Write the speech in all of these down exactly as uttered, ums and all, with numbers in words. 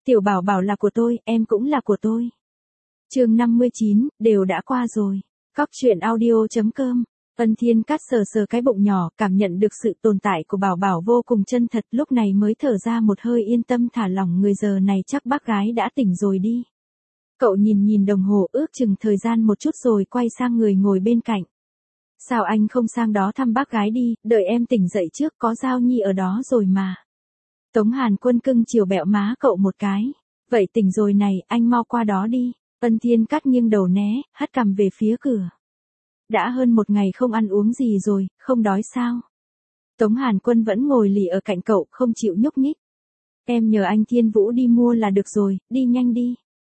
Tiểu Bảo Bảo là của tôi, em cũng là của tôi. Chương năm mươi chín, đều đã qua rồi. Cóc truyện audio chấm com. Ân Thiên Cát sờ sờ cái bụng nhỏ, cảm nhận được sự tồn tại của Bảo Bảo vô cùng chân thật, lúc này mới thở ra một hơi yên tâm thả lỏng người, giờ này chắc bác gái đã tỉnh rồi đi. Cậu nhìn nhìn đồng hồ, ước chừng thời gian một chút rồi quay sang người ngồi bên cạnh. Sao anh không sang đó thăm bác gái đi, đợi em tỉnh dậy trước, có Giao Nhi ở đó rồi mà. Tống Hàn Quân cưng chiều bẹo má cậu một cái. Vậy tỉnh rồi này, anh mau qua đó đi. Ân Thiên Cát nghiêng đầu né, hất cằm về phía cửa. Đã hơn một ngày không ăn uống gì rồi, không đói sao? Tống Hàn Quân vẫn ngồi lì ở cạnh cậu, không chịu nhúc nhích. Em nhờ anh Thiên Vũ đi mua là được rồi, đi nhanh đi.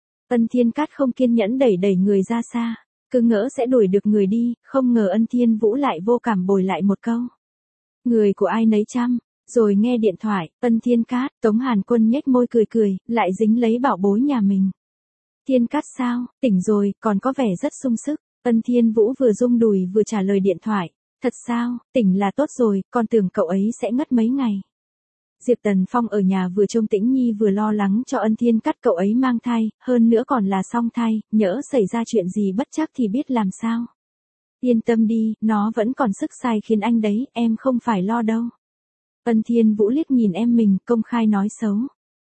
Ân Thiên Cát không kiên nhẫn đẩy đẩy người ra xa, cứ ngỡ sẽ đuổi được người đi, không ngờ Ân Thiên Vũ lại vô cảm bồi lại một câu. Người của ai nấy chăm. Rồi nghe điện thoại, Ân Thiên Cát, Tống Hàn Quân nhếch môi cười cười, lại dính lấy bảo bối nhà mình. Thiên Cát sao, tỉnh rồi, còn có vẻ rất sung sức. Ân Thiên Vũ vừa rung đùi vừa trả lời điện thoại. Thật sao, tỉnh là tốt rồi, con tưởng cậu ấy sẽ ngất mấy ngày. Diệp Tần Phong ở nhà vừa trông Tĩnh Nhi vừa lo lắng cho Ân Thiên Cát cậu ấy mang thai, hơn nữa còn là song thai, nhỡ xảy ra chuyện gì bất trắc thì biết làm sao. Yên tâm đi, nó vẫn còn sức sai khiến anh đấy, em không phải lo đâu. Ân Thiên Vũ liếc nhìn em mình, công khai nói xấu.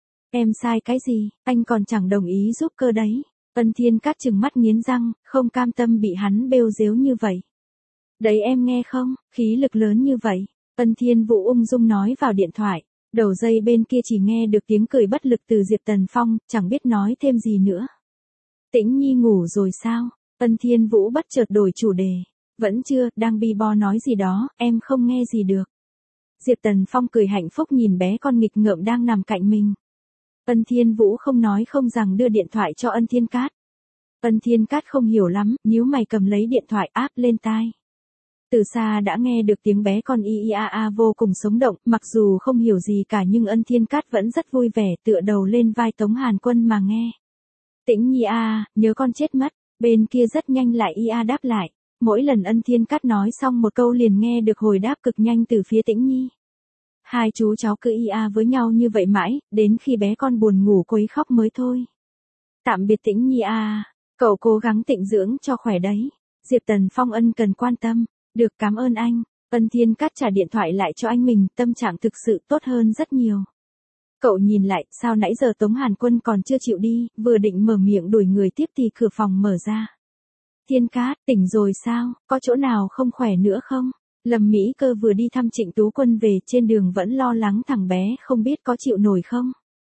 Em sai cái gì, anh còn chẳng đồng ý giúp cơ đấy. Ân Thiên Cát trừng mắt nghiến răng, không cam tâm bị hắn bêu dếu như vậy. Đấy em nghe không, khí lực lớn như vậy. Ân Thiên Vũ ung dung nói vào điện thoại, đầu dây bên kia chỉ nghe được tiếng cười bất lực từ Diệp Tần Phong, chẳng biết nói thêm gì nữa. Tĩnh Nhi ngủ rồi sao? Ân Thiên Vũ bất chợt đổi chủ đề. Vẫn chưa, đang bi bo nói gì đó, em không nghe gì được. Diệp Tần Phong cười hạnh phúc nhìn bé con nghịch ngợm đang nằm cạnh mình. Ân Thiên Vũ không nói không rằng đưa điện thoại cho Ân Thiên Cát. Ân Thiên Cát không hiểu lắm, nhíu mày cầm lấy điện thoại áp lên tai. Từ xa đã nghe được tiếng bé con y y a a vô cùng sống động, mặc dù không hiểu gì cả nhưng Ân Thiên Cát vẫn rất vui vẻ tựa đầu lên vai Tống Hàn Quân mà nghe. Tĩnh Nhi a, nhớ con chết mất, bên kia rất nhanh lại y a đáp lại. Mỗi lần Ân Thiên Cát nói xong một câu liền nghe được hồi đáp cực nhanh từ phía Tĩnh Nhi. Hai chú cháu cứ y a với nhau như vậy mãi, đến khi bé con buồn ngủ quấy khóc mới thôi. Tạm biệt Tĩnh Nhi a, cậu cố gắng tịnh dưỡng cho khỏe đấy. Diệp Tần Phong ân cần quan tâm. Được, cảm ơn anh. Ân Thiên Cát trả điện thoại lại cho anh mình, tâm trạng thực sự tốt hơn rất nhiều. Cậu nhìn lại, sao nãy giờ Tống Hàn Quân còn chưa chịu đi, vừa định mở miệng đuổi người tiếp thì cửa phòng mở ra. Thiên Cát, tỉnh rồi sao, có chỗ nào không khỏe nữa không? Lâm Mỹ Cơ vừa đi thăm Trịnh Tú Quân về, trên đường vẫn lo lắng thằng bé không biết có chịu nổi không?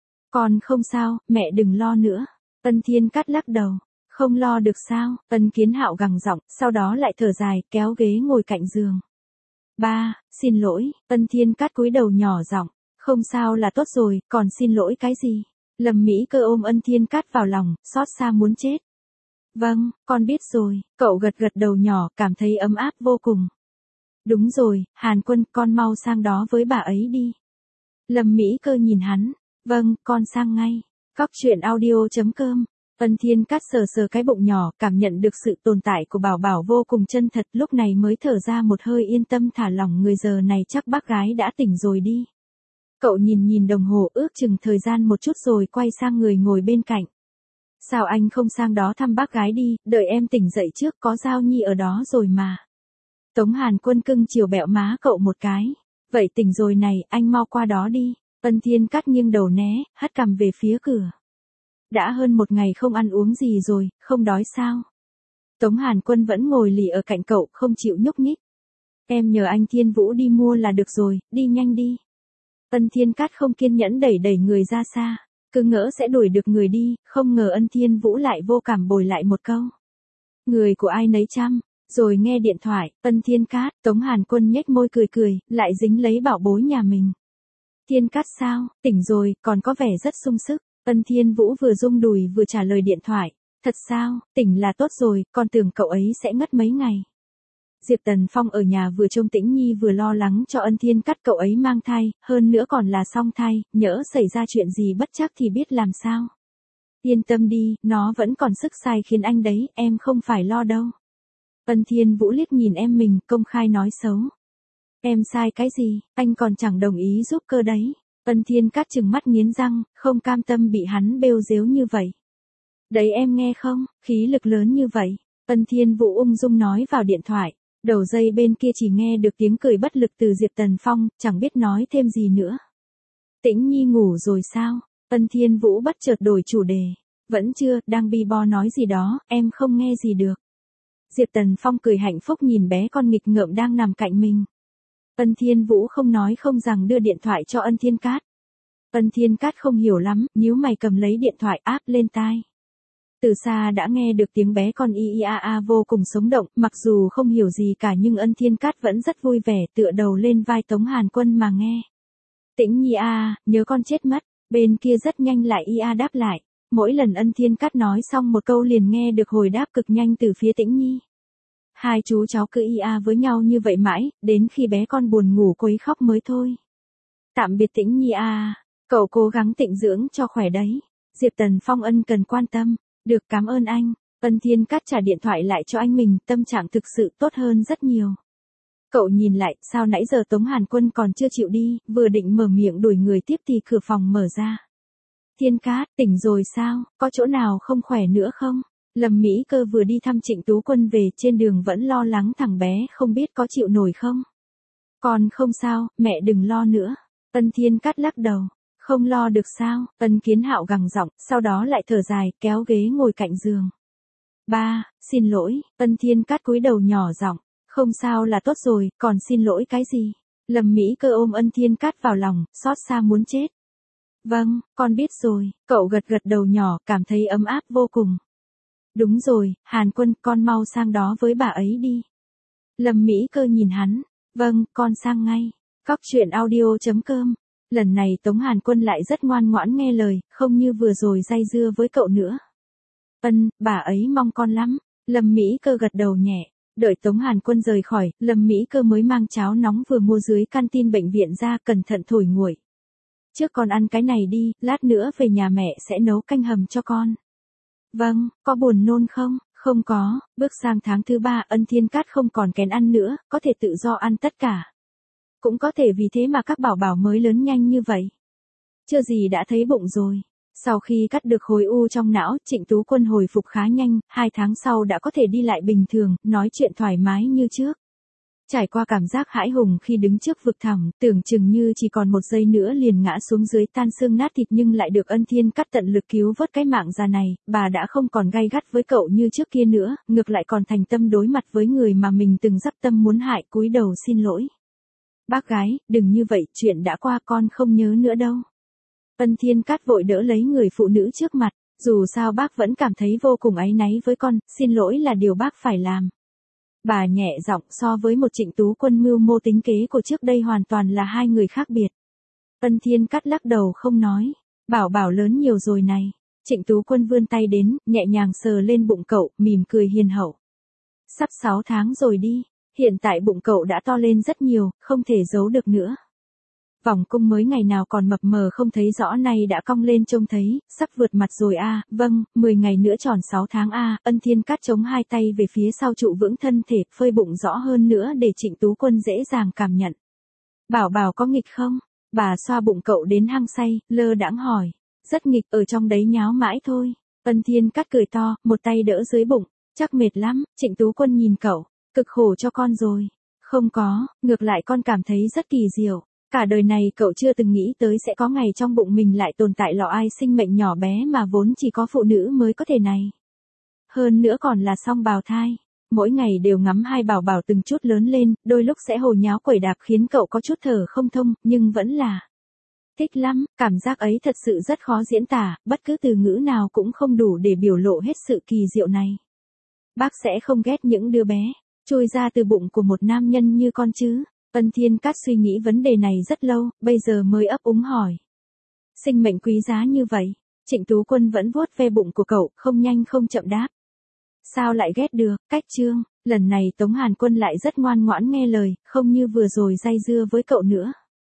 Còn không sao, mẹ đừng lo nữa. Ân Thiên Cát lắc đầu. Không lo được sao? Ân Kiến Hạo gằn giọng, sau đó lại thở dài, kéo ghế ngồi cạnh giường. Ba, xin lỗi. Ân Thiên Cát cúi đầu nhỏ giọng. Không sao là tốt rồi, còn xin lỗi cái gì? Lâm Mỹ Cơ ôm Ân Thiên Cát vào lòng, xót xa muốn chết. Vâng, con biết rồi. Cậu gật gật đầu nhỏ, cảm thấy ấm áp vô cùng. Đúng rồi, Hàn Quân, con mau sang đó với bà ấy đi. Lâm Mỹ Cơ nhìn hắn. Vâng, con sang ngay. Cóc truyện audio chấm com. Ân Thiên Cát sờ sờ cái bụng nhỏ, cảm nhận được sự tồn tại của Bảo Bảo vô cùng chân thật, lúc này mới thở ra một hơi yên tâm thả lỏng người, giờ này chắc bác gái đã tỉnh rồi đi. Cậu nhìn nhìn đồng hồ, ước chừng thời gian một chút rồi quay sang người ngồi bên cạnh. Sao anh không sang đó thăm bác gái đi, đợi em tỉnh dậy trước, có Giao Nhi ở đó rồi mà. Tống Hàn Quân cưng chiều bẹo má cậu một cái. Vậy tỉnh rồi này, anh mau qua đó đi. Ân Thiên Cát nghiêng đầu né, hất cằm về phía cửa. Đã hơn một ngày không ăn uống gì rồi, không đói sao? Tống Hàn Quân vẫn ngồi lì ở cạnh cậu, không chịu nhúc nhích. Em nhờ anh Thiên Vũ đi mua là được rồi, đi nhanh đi. Ân Thiên Cát không kiên nhẫn đẩy đẩy người ra xa, cứ ngỡ sẽ đuổi được người đi, không ngờ Ân Thiên Vũ lại vô cảm bồi lại một câu. Người của ai nấy chăm. Rồi nghe điện thoại, Ân Thiên Cát, Tống Hàn Quân nhếch môi cười cười, lại dính lấy bảo bối nhà mình. Thiên Cát sao, tỉnh rồi, còn có vẻ rất sung sức. Ân Thiên Vũ vừa rung đùi vừa trả lời điện thoại. Thật sao, tỉnh là tốt rồi, con tưởng cậu ấy sẽ ngất mấy ngày. Diệp Tần Phong ở nhà vừa trông Tĩnh Nhi vừa lo lắng cho Ân Thiên Cát cậu ấy mang thai, hơn nữa còn là song thai, nhỡ xảy ra chuyện gì bất trắc thì biết làm sao. Yên tâm đi, nó vẫn còn sức sai khiến anh đấy, em không phải lo đâu. Ân Thiên Vũ liếc nhìn em mình, công khai nói xấu. Em sai cái gì, anh còn chẳng đồng ý giúp cơ đấy. Ân Thiên Cát trừng mắt nghiến răng, không cam tâm bị hắn bêu giếu như vậy. Đấy em nghe không, khí lực lớn như vậy. Ân Thiên Vũ ung dung nói vào điện thoại. Đầu dây bên kia chỉ nghe được tiếng cười bất lực từ Diệp Tần Phong, chẳng biết nói thêm gì nữa. Tĩnh Nhi ngủ rồi sao? Ân Thiên Vũ bất chợt đổi chủ đề. Vẫn chưa, đang bi bo nói gì đó, em không nghe gì được. Diệp Tần Phong cười hạnh phúc nhìn bé con nghịch ngợm đang nằm cạnh mình. Ân Thiên Vũ không nói không rằng đưa điện thoại cho Ân Thiên Cát. Ân Thiên Cát không hiểu lắm, nhíu mày cầm lấy điện thoại áp lên tai. Từ xa đã nghe được tiếng bé con y y a a vô cùng sống động, mặc dù không hiểu gì cả nhưng Ân Thiên Cát vẫn rất vui vẻ tựa đầu lên vai Tống Hàn Quân mà nghe. Tĩnh Nhi a, nhớ con chết mất, bên kia rất nhanh lại y a đáp lại. Mỗi lần Ân Thiên Cát nói xong một câu liền nghe được hồi đáp cực nhanh từ phía Tĩnh Nhi. Hai chú cháu cứ y a với nhau như vậy mãi, đến khi bé con buồn ngủ quấy khóc mới thôi. Tạm biệt Tĩnh Nhi a, cậu cố gắng tịnh dưỡng cho khỏe đấy. Diệp Tần Phong ân cần quan tâm. Được, cảm ơn anh. Ân Thiên Cát trả điện thoại lại cho anh mình, tâm trạng thực sự tốt hơn rất nhiều. Cậu nhìn lại, sao nãy giờ Tống Hàn Quân còn chưa chịu đi, vừa định mở miệng đuổi người tiếp thì cửa phòng mở ra. Thiên Cát, tỉnh rồi sao, có chỗ nào không khỏe nữa không? Lâm Mỹ Cơ vừa đi thăm Trịnh Tú Quân về, trên đường vẫn lo lắng thằng bé không biết có chịu nổi không. Còn không sao, mẹ đừng lo nữa. Ân Thiên Cát lắc đầu. Không lo được sao? Ân Kiến Hạo gằn giọng, sau đó lại thở dài, kéo ghế ngồi cạnh giường. Ba, xin lỗi. Ân Thiên Cát cúi đầu nhỏ giọng. Không sao là tốt rồi, còn xin lỗi cái gì? Lâm Mỹ Cơ ôm Ân Thiên Cát vào lòng, xót xa muốn chết. Vâng, con biết rồi. Cậu gật gật đầu nhỏ, cảm thấy ấm áp vô cùng. Đúng rồi, Hàn Quân, con mau sang đó với bà ấy đi. Lâm Mỹ Cơ nhìn hắn. Vâng, con sang ngay. Cóc truyện audio chấm com. Lần này Tống Hàn Quân lại rất ngoan ngoãn nghe lời, không như vừa rồi day dưa với cậu nữa. Ân, bà ấy mong con lắm. Lâm Mỹ Cơ gật đầu nhẹ. Đợi Tống Hàn Quân rời khỏi, Lâm Mỹ Cơ mới mang cháo nóng vừa mua dưới canteen bệnh viện ra, cẩn thận thổi nguội. Trước con ăn cái này đi, lát nữa về nhà mẹ sẽ nấu canh hầm cho con. Vâng, có buồn nôn không? Không có, bước sang tháng thứ ba Ân Thiên Cát không còn kén ăn nữa, có thể tự do ăn tất cả. Cũng có thể vì thế mà các bảo bảo mới lớn nhanh như vậy. Chưa gì đã thấy bụng rồi. Sau khi cắt được khối u trong não, Trịnh Tú Quân hồi phục khá nhanh, hai tháng sau đã có thể đi lại bình thường, nói chuyện thoải mái như trước. Trải qua cảm giác hãi hùng khi đứng trước vực thẳm, tưởng chừng như chỉ còn một giây nữa liền ngã xuống dưới tan xương nát thịt nhưng lại được Ân Thiên Cát tận lực cứu vớt cái mạng già này, bà đã không còn gay gắt với cậu như trước kia nữa, ngược lại còn thành tâm đối mặt với người mà mình từng dắt tâm muốn hại, cúi đầu xin lỗi. Bác gái, đừng như vậy, chuyện đã qua con không nhớ nữa đâu. Ân Thiên Cát vội đỡ lấy người phụ nữ trước mặt, dù sao bác vẫn cảm thấy vô cùng áy náy với con, xin lỗi là điều bác phải làm. Bà nhẹ giọng, so với một Trịnh Tú Quân mưu mô tính kế của trước đây hoàn toàn là hai người khác biệt. Ân Thiên Cát lắc đầu không nói, bảo bảo lớn nhiều rồi này. Trịnh Tú Quân vươn tay đến, nhẹ nhàng sờ lên bụng cậu, mỉm cười hiền hậu. Sắp sáu tháng rồi đi, hiện tại bụng cậu đã to lên rất nhiều, không thể giấu được nữa. Vòng cung mới ngày nào còn mập mờ không thấy rõ nay đã cong lên trông thấy, sắp vượt mặt rồi a, à, vâng, mười ngày nữa tròn sáu tháng a, à. Ân Thiên Cát chống hai tay về phía sau trụ vững thân thể, phơi bụng rõ hơn nữa để Trịnh Tú Quân dễ dàng cảm nhận. Bảo bảo có nghịch không? Bà xoa bụng cậu đến hăng say, lơ đãng hỏi. Rất nghịch, ở trong đấy nháo mãi thôi. Ân Thiên Cát cười to, một tay đỡ dưới bụng, chắc mệt lắm. Trịnh Tú Quân nhìn cậu, cực khổ cho con rồi. Không có, ngược lại con cảm thấy rất kỳ diệu. Cả đời này cậu chưa từng nghĩ tới sẽ có ngày trong bụng mình lại tồn tại lọ ai sinh mệnh nhỏ bé mà vốn chỉ có phụ nữ mới có thể này. Hơn nữa còn là song bào thai. Mỗi ngày đều ngắm hai bảo bảo từng chút lớn lên, đôi lúc sẽ hồ nháo quẩy đạp khiến cậu có chút thở không thông, nhưng vẫn là thích lắm, cảm giác ấy thật sự rất khó diễn tả, bất cứ từ ngữ nào cũng không đủ để biểu lộ hết sự kỳ diệu này. Bác sẽ không ghét những đứa bé trôi ra từ bụng của một nam nhân như con chứ? Ân Thiên Cát suy nghĩ vấn đề này rất lâu, bây giờ mới ấp úng hỏi. Sinh mệnh quý giá như vậy, Trịnh Tú Quân vẫn vuốt ve bụng của cậu, không nhanh không chậm đáp. Sao lại ghét được, cách chương, lần này Tống Hàn Quân lại rất ngoan ngoãn nghe lời, không như vừa rồi day dưa với cậu nữa.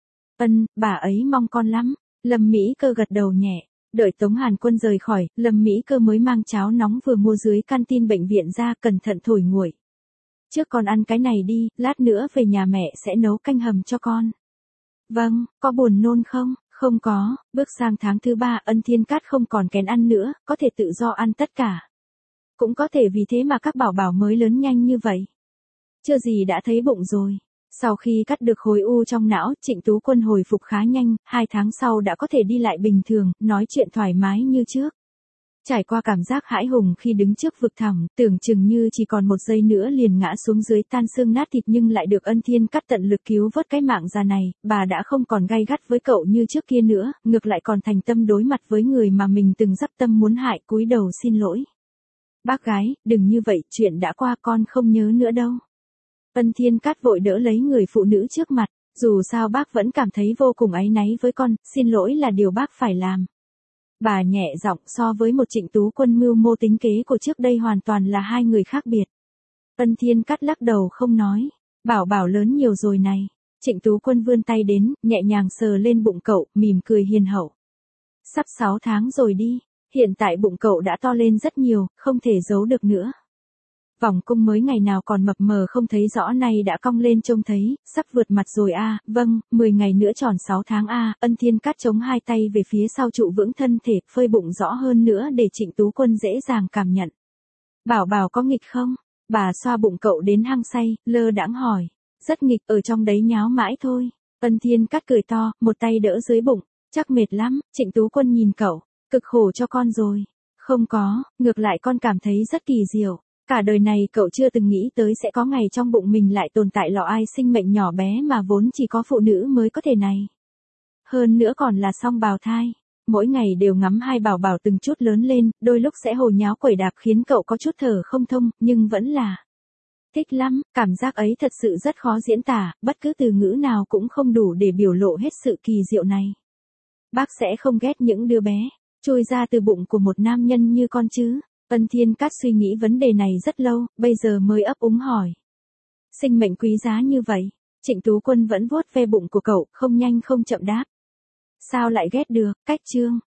Ân, bà ấy mong con lắm. Lâm Mỹ Cơ gật đầu nhẹ. Đợi Tống Hàn Quân rời khỏi, Lâm Mỹ Cơ mới mang cháo nóng vừa mua dưới canteen bệnh viện ra, cẩn thận thổi nguội. Trước con ăn cái này đi, lát nữa về nhà mẹ sẽ nấu canh hầm cho con. Vâng, có buồn nôn không? Không có, bước sang tháng thứ ba Ân Thiên Cát không còn kén ăn nữa, có thể tự do ăn tất cả. Cũng có thể vì thế mà các bảo bảo mới lớn nhanh như vậy. Chưa gì đã thấy bụng rồi. Sau khi cắt được khối u trong não, Trịnh Tú Quân hồi phục khá nhanh, hai tháng sau đã có thể đi lại bình thường, nói chuyện thoải mái như trước. Trải qua cảm giác hãi hùng khi đứng trước vực thẳm, tưởng chừng như chỉ còn một giây nữa liền ngã xuống dưới tan xương nát thịt nhưng lại được Ân Thiên Cát tận lực cứu vớt cái mạng già này, bà đã không còn gay gắt với cậu như trước kia nữa, ngược lại còn thành tâm đối mặt với người mà mình từng dắp tâm muốn hại, cúi đầu xin lỗi. Bác gái, đừng như vậy, chuyện đã qua con không nhớ nữa đâu. Ân Thiên Cát vội đỡ lấy người phụ nữ trước mặt, dù sao bác vẫn cảm thấy vô cùng áy náy với con, xin lỗi là điều bác phải làm. Bà nhẹ giọng, so với một Trịnh Tú Quân mưu mô tính kế của trước đây hoàn toàn là hai người khác biệt. Ân Thiên Cát lắc đầu không nói, bảo bảo lớn nhiều rồi này. Trịnh Tú Quân vươn tay đến, nhẹ nhàng sờ lên bụng cậu, mỉm cười hiền hậu. Sắp sáu tháng rồi đi, hiện tại bụng cậu đã to lên rất nhiều, không thể giấu được nữa. Vòng cung mới ngày nào còn mập mờ không thấy rõ nay đã cong lên trông thấy, sắp vượt mặt rồi a, à, vâng, mười ngày nữa tròn sáu tháng a, à. Ân Thiên Cát chống hai tay về phía sau trụ vững thân thể, phơi bụng rõ hơn nữa để Trịnh Tú Quân dễ dàng cảm nhận. Bảo bảo có nghịch không? Bà xoa bụng cậu đến hăng say, lơ đãng hỏi. Rất nghịch, ở trong đấy nháo mãi thôi. Ân Thiên Cát cười to, một tay đỡ dưới bụng, chắc mệt lắm, Trịnh Tú Quân nhìn cậu, cực khổ cho con rồi. Không có, ngược lại con cảm thấy rất kỳ diệu. Cả đời này cậu chưa từng nghĩ tới sẽ có ngày trong bụng mình lại tồn tại lọ ai sinh mệnh nhỏ bé mà vốn chỉ có phụ nữ mới có thể này. Hơn nữa còn là song bào thai. Mỗi ngày đều ngắm hai bảo bảo từng chút lớn lên, đôi lúc sẽ hồ nháo quẩy đạp khiến cậu có chút thở không thông, nhưng vẫn là thích lắm, cảm giác ấy thật sự rất khó diễn tả, bất cứ từ ngữ nào cũng không đủ để biểu lộ hết sự kỳ diệu này. Bác sẽ không ghét những đứa bé chui ra từ bụng của một nam nhân như con chứ? Ân Thiên Cát suy nghĩ vấn đề này rất lâu, bây giờ mới ấp úng hỏi. Sinh mệnh quý giá như vậy, Trịnh Tú Quân vẫn vuốt ve bụng của cậu, không nhanh không chậm đáp. Sao lại ghét được, cách chương.